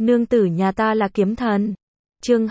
Nương tử nhà ta là kiếm thần. Chương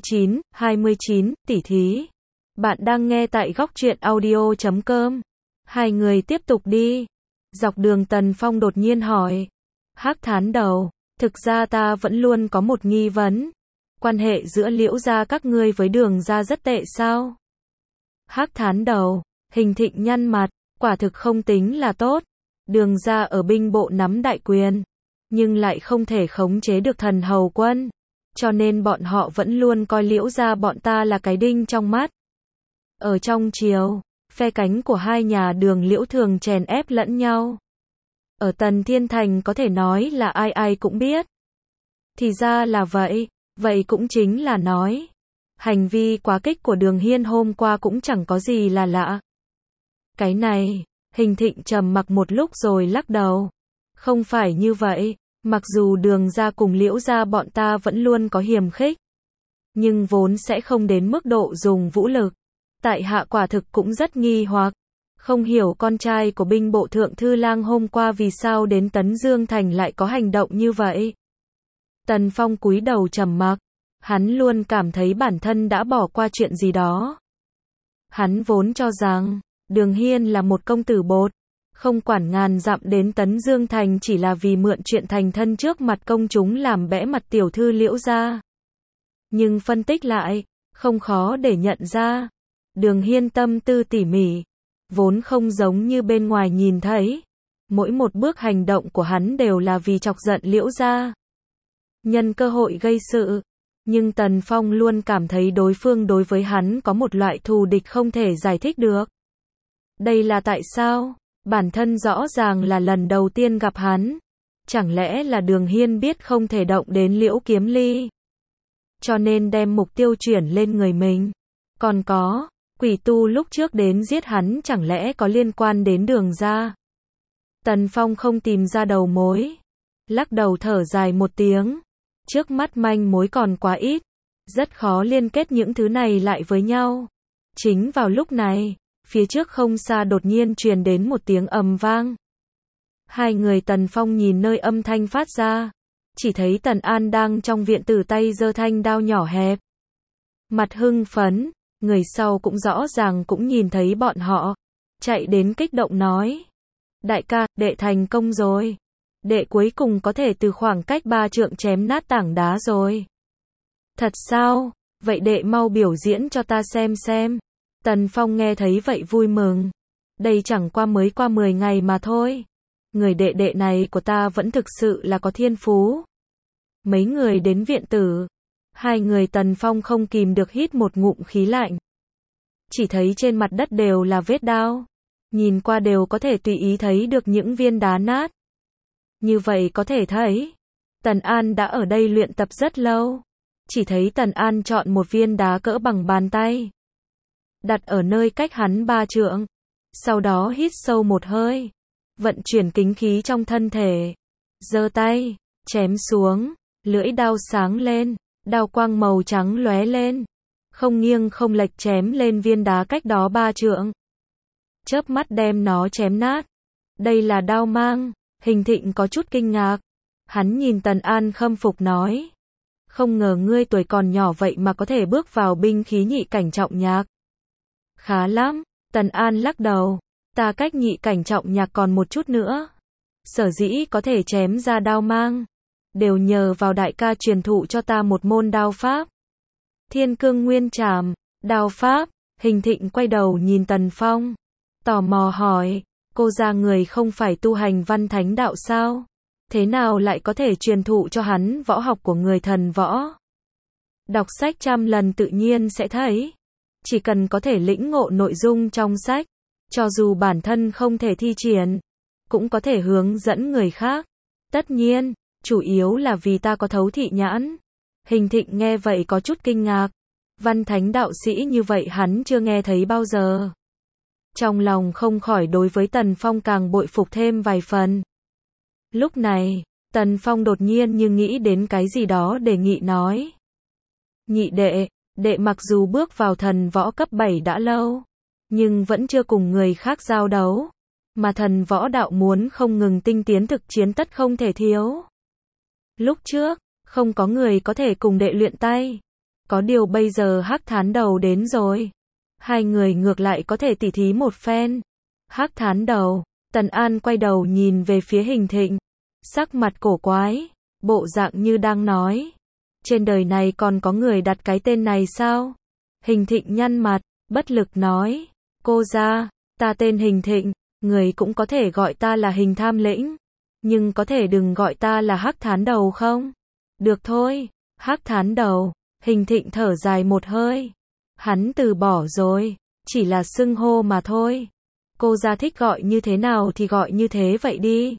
29, tỉ thí. Bạn đang nghe tại góc truyện audio.com. Hai người tiếp tục đi. Dọc đường Tần Phong đột nhiên hỏi. Hắc Thán Đầu, thực ra ta vẫn luôn có một nghi vấn. Quan hệ giữa Liễu gia các ngươi với Đường gia rất tệ sao? Hắc Thán Đầu, Hình Thịnh nhăn mặt, quả thực không tính là tốt. Đường gia ở binh bộ nắm đại quyền, nhưng lại không thể khống chế được Thần Hầu quân, cho nên bọn họ vẫn luôn coi Liễu gia bọn ta là cái đinh trong mắt. Ở trong triều, phe cánh của hai nhà Đường Liễu thường chèn ép lẫn nhau. Ở Tần Thiên Thành có thể nói là ai ai cũng biết. Thì ra là vậy, vậy cũng chính là nói, hành vi quá kích của Đường Hiên hôm qua cũng chẳng có gì là lạ. Cái này, Hình Thịnh trầm mặc một lúc rồi lắc đầu. Không phải như vậy, mặc dù Đường gia cùng Liễu gia bọn ta vẫn luôn có hiềm khích, nhưng vốn sẽ không đến mức độ dùng vũ lực. Tại hạ quả thực cũng rất nghi hoặc, không hiểu con trai của binh bộ thượng thư lang hôm qua vì sao đến Tấn Dương Thành lại có hành động như vậy. Tần Phong cúi đầu trầm mặc, hắn luôn cảm thấy bản thân đã bỏ qua chuyện gì đó. Hắn vốn cho rằng, Đường Hiên là một công tử bột, không quản ngàn dặm đến Tấn Dương Thành chỉ là vì mượn chuyện thành thân trước mặt công chúng làm bẽ mặt tiểu thư Liễu gia. Nhưng phân tích lại, không khó để nhận ra, Đường Hiên tâm tư tỉ mỉ, vốn không giống như bên ngoài nhìn thấy. Mỗi một bước hành động của hắn đều là vì chọc giận Liễu gia, nhân cơ hội gây sự. Nhưng Tần Phong luôn cảm thấy đối phương đối với hắn có một loại thù địch không thể giải thích được. Đây là tại sao? Bản thân rõ ràng là lần đầu tiên gặp hắn. Chẳng lẽ là Đường Hiên biết không thể động đến Liễu Kiếm Ly, cho nên đem mục tiêu chuyển lên người mình? Còn có, quỷ tu lúc trước đến giết hắn chẳng lẽ có liên quan đến Đường gia? Tần Phong không tìm ra đầu mối, lắc đầu thở dài một tiếng. Trước mắt manh mối còn quá ít, rất khó liên kết những thứ này lại với nhau. Chính vào lúc này, phía trước không xa đột nhiên truyền đến một tiếng ầm vang. Hai người Tần Phong nhìn nơi âm thanh phát ra, chỉ thấy Tần An đang trong viện tử tay giơ thanh đao nhỏ hẹp. Mặt hưng phấn, người sau cũng rõ ràng cũng nhìn thấy bọn họ, chạy đến kích động nói. Đại ca, đệ thành công rồi. Đệ cuối cùng có thể từ khoảng cách 3 trượng chém nát tảng đá rồi. Thật sao? Vậy đệ mau biểu diễn cho ta xem. Tần Phong nghe thấy vậy vui mừng. Đây chẳng qua mới qua 10 ngày mà thôi. Người đệ đệ này của ta vẫn thực sự là có thiên phú. Mấy người đến viện tử. Hai người Tần Phong không kìm được hít một ngụm khí lạnh. Chỉ thấy trên mặt đất đều là vết đao. Nhìn qua đều có thể tùy ý thấy được những viên đá nát. Như vậy có thể thấy, Tần An đã ở đây luyện tập rất lâu. Chỉ thấy Tần An chọn một viên đá cỡ bằng bàn tay, đặt ở nơi cách hắn 3 trượng. Sau đó hít sâu một hơi, vận chuyển kính khí trong thân thể, giơ tay, chém xuống, lưỡi đao sáng lên, đao quang màu trắng lóe lên, không nghiêng không lệch chém lên viên đá cách đó 3 trượng. Chớp mắt đem nó chém nát. Đây là đao mang. Hình Thịnh có chút kinh ngạc. Hắn nhìn Tần An khâm phục nói. Không ngờ ngươi tuổi còn nhỏ vậy mà có thể bước vào binh khí nhị cảnh trọng nhạc. Khá lắm. Tần An lắc đầu. Ta cách nhị cảnh trọng nhạc còn một chút nữa. Sở dĩ có thể chém ra đao mang, đều nhờ vào đại ca truyền thụ cho ta một môn đao pháp. Thiên Cương Nguyên Trảm, đao pháp. Hình Thịnh quay đầu nhìn Tần Phong, tò mò hỏi. Cô gia người không phải tu hành văn thánh đạo sao? Thế nào lại có thể truyền thụ cho hắn võ học của người thần võ? Đọc sách 100 lần tự nhiên sẽ thấy. Chỉ cần có thể lĩnh ngộ nội dung trong sách, cho dù bản thân không thể thi triển, cũng có thể hướng dẫn người khác. Tất nhiên, chủ yếu là vì ta có thấu thị nhãn. Hình Thịnh nghe vậy có chút kinh ngạc. Văn thánh đạo sĩ như vậy hắn chưa nghe thấy bao giờ. Trong lòng không khỏi đối với Tần Phong càng bội phục thêm vài phần. Lúc này, Tần Phong đột nhiên như nghĩ đến cái gì đó đề nghị nói. Nhị đệ, đệ mặc dù bước vào thần võ cấp 7 đã lâu, nhưng vẫn chưa cùng người khác giao đấu. Mà thần võ đạo muốn không ngừng tinh tiến thực chiến tất không thể thiếu. Lúc trước, Không có người có thể cùng đệ luyện tay. Có điều bây giờ Hắc Thán Đầu đến rồi. Hai người ngược lại có thể tỉ thí một phen. Hắc Thán Đầu, Tần An quay đầu nhìn về phía Hình Thịnh. Sắc mặt cổ quái, bộ dạng như đang nói. Trên đời này còn có người đặt cái tên này sao? Hình Thịnh nhăn mặt, bất lực nói. Cô ra, ta tên Hình Thịnh, người cũng có thể gọi ta là Hình Tham Lĩnh. Nhưng có thể đừng gọi ta là Hắc Thán Đầu không? Được thôi, Hắc Thán Đầu. Hình Thịnh thở dài một hơi. Hắn từ bỏ rồi, chỉ là xưng hô mà thôi. Cô ra thích gọi như thế nào thì gọi như thế vậy đi.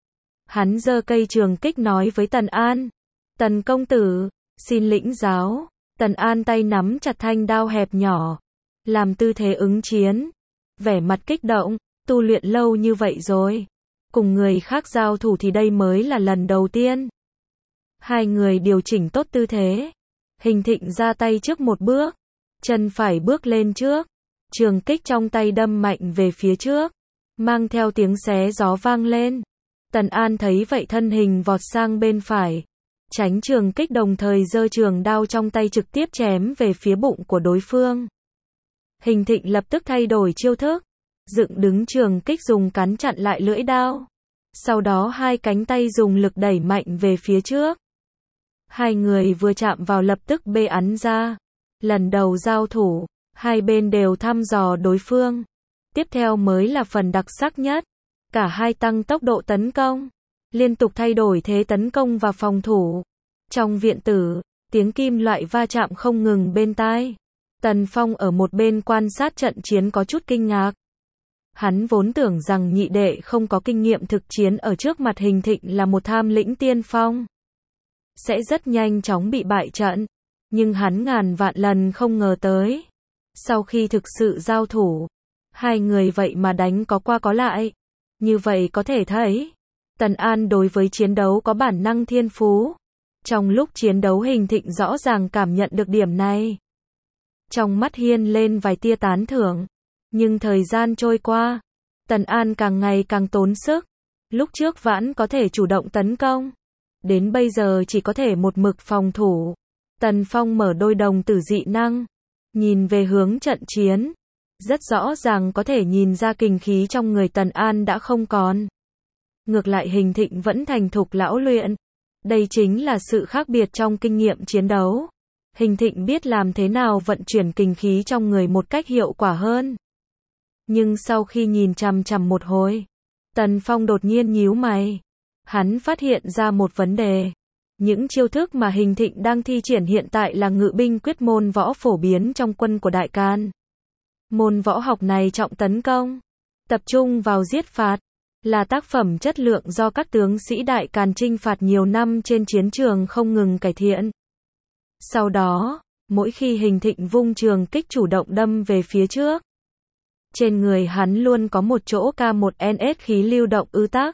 Hắn giơ cây trường kích nói với Tần An. Tần công tử, xin lĩnh giáo. Tần An tay nắm chặt thanh đao hẹp nhỏ, làm tư thế ứng chiến. Vẻ mặt kích động, tu luyện lâu như vậy rồi. Cùng người khác giao thủ thì đây mới là lần đầu tiên. Hai người điều chỉnh tốt tư thế. Hình Thịnh ra tay trước một bước. Chân phải bước lên trước. Trường kích trong tay đâm mạnh về phía trước. Mang theo tiếng xé gió vang lên. Tần An thấy vậy thân hình vọt sang bên phải. Tránh trường kích đồng thời giơ trường đao trong tay trực tiếp chém về phía bụng của đối phương. Hình Thịnh lập tức thay đổi chiêu thức. Dựng đứng trường kích dùng cắn chặn lại lưỡi đao. Sau đó hai cánh tay dùng lực đẩy mạnh về phía trước. Hai người vừa chạm vào lập tức bê ắn ra. Lần đầu giao thủ, hai bên đều thăm dò đối phương. Tiếp theo mới là phần đặc sắc nhất. Cả hai tăng tốc độ tấn công, liên tục thay đổi thế tấn công và phòng thủ. Trong viện tử, tiếng kim loại va chạm không ngừng bên tai. Tần Phong ở một bên quan sát trận chiến có chút kinh ngạc. Hắn vốn tưởng rằng nhị đệ không có kinh nghiệm thực chiến ở trước mặt Hình Thịnh là một tham lĩnh tiên phong. Sẽ rất nhanh chóng bị bại trận. Nhưng hắn ngàn vạn lần không ngờ tới. Sau khi thực sự giao thủ, hai người vậy mà đánh có qua có lại. Như vậy có thể thấy, Tần An đối với chiến đấu có bản năng thiên phú. Trong lúc chiến đấu Hình Thịnh rõ ràng cảm nhận được điểm này. Trong mắt hiên lên vài tia tán thưởng. Nhưng thời gian trôi qua, Tần An càng ngày càng tốn sức. Lúc trước vẫn có thể chủ động tấn công. Đến bây giờ chỉ có thể một mực phòng thủ. Tần Phong mở đôi đồng tử dị năng. Nhìn về hướng trận chiến. Rất rõ ràng có thể nhìn ra kinh khí trong người Tần An đã không còn. Ngược lại Hình Thịnh vẫn thành thục lão luyện. Đây chính là sự khác biệt trong kinh nghiệm chiến đấu. Hình Thịnh biết làm thế nào vận chuyển kinh khí trong người một cách hiệu quả hơn. Nhưng sau khi nhìn chằm chằm một hồi, Tần Phong đột nhiên nhíu mày. Hắn phát hiện ra một vấn đề. Những chiêu thức mà Hình Thịnh đang thi triển hiện tại là ngự binh quyết môn võ phổ biến trong quân của Đại Càn. Môn võ học này trọng tấn công, tập trung vào giết phạt, là tác phẩm chất lượng do các tướng sĩ Đại Càn chinh phạt nhiều năm trên chiến trường không ngừng cải thiện. Sau đó, mỗi khi Hình Thịnh vung trường kích chủ động đâm về phía trước, trên người hắn luôn có một chỗ K1NS khí lưu động ư tắc.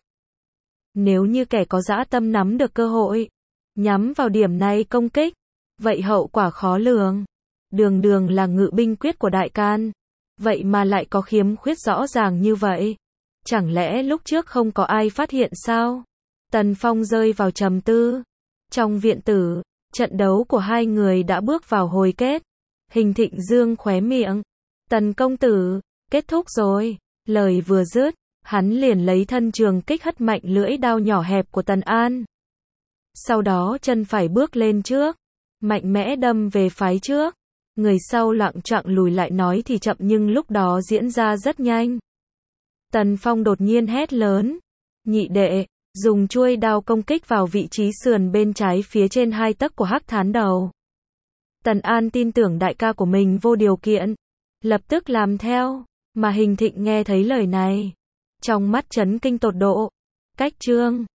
Nếu như kẻ có dã tâm nắm được cơ hội, nhắm vào điểm này công kích, vậy hậu quả khó lường. Đường đường là ngự binh quyết của Đại Càn, vậy mà lại có khiếm khuyết rõ ràng như vậy. Chẳng lẽ lúc trước không có ai phát hiện sao? Tần Phong rơi vào trầm tư. Trong viện tử, trận đấu của hai người đã bước vào hồi kết. Hình Thịnh dương khóe miệng. Tần công tử, kết thúc rồi. Lời vừa dứt, hắn liền lấy thân trường kích hất mạnh lưỡi đao nhỏ hẹp của Tần An. Sau đó chân phải bước lên trước, mạnh mẽ đâm về phái trước. Người sau lặng choạng lùi lại nói thì chậm nhưng lúc đó diễn ra rất nhanh. Tần Phong đột nhiên hét lớn. Nhị đệ, dùng chuôi đao công kích vào vị trí sườn bên trái phía trên 2 tấc của Hắc Thán Đầu. Tần An tin tưởng đại ca của mình vô điều kiện, lập tức làm theo, mà Hình Thịnh nghe thấy lời này, trong mắt chấn kinh tột độ. Cách chương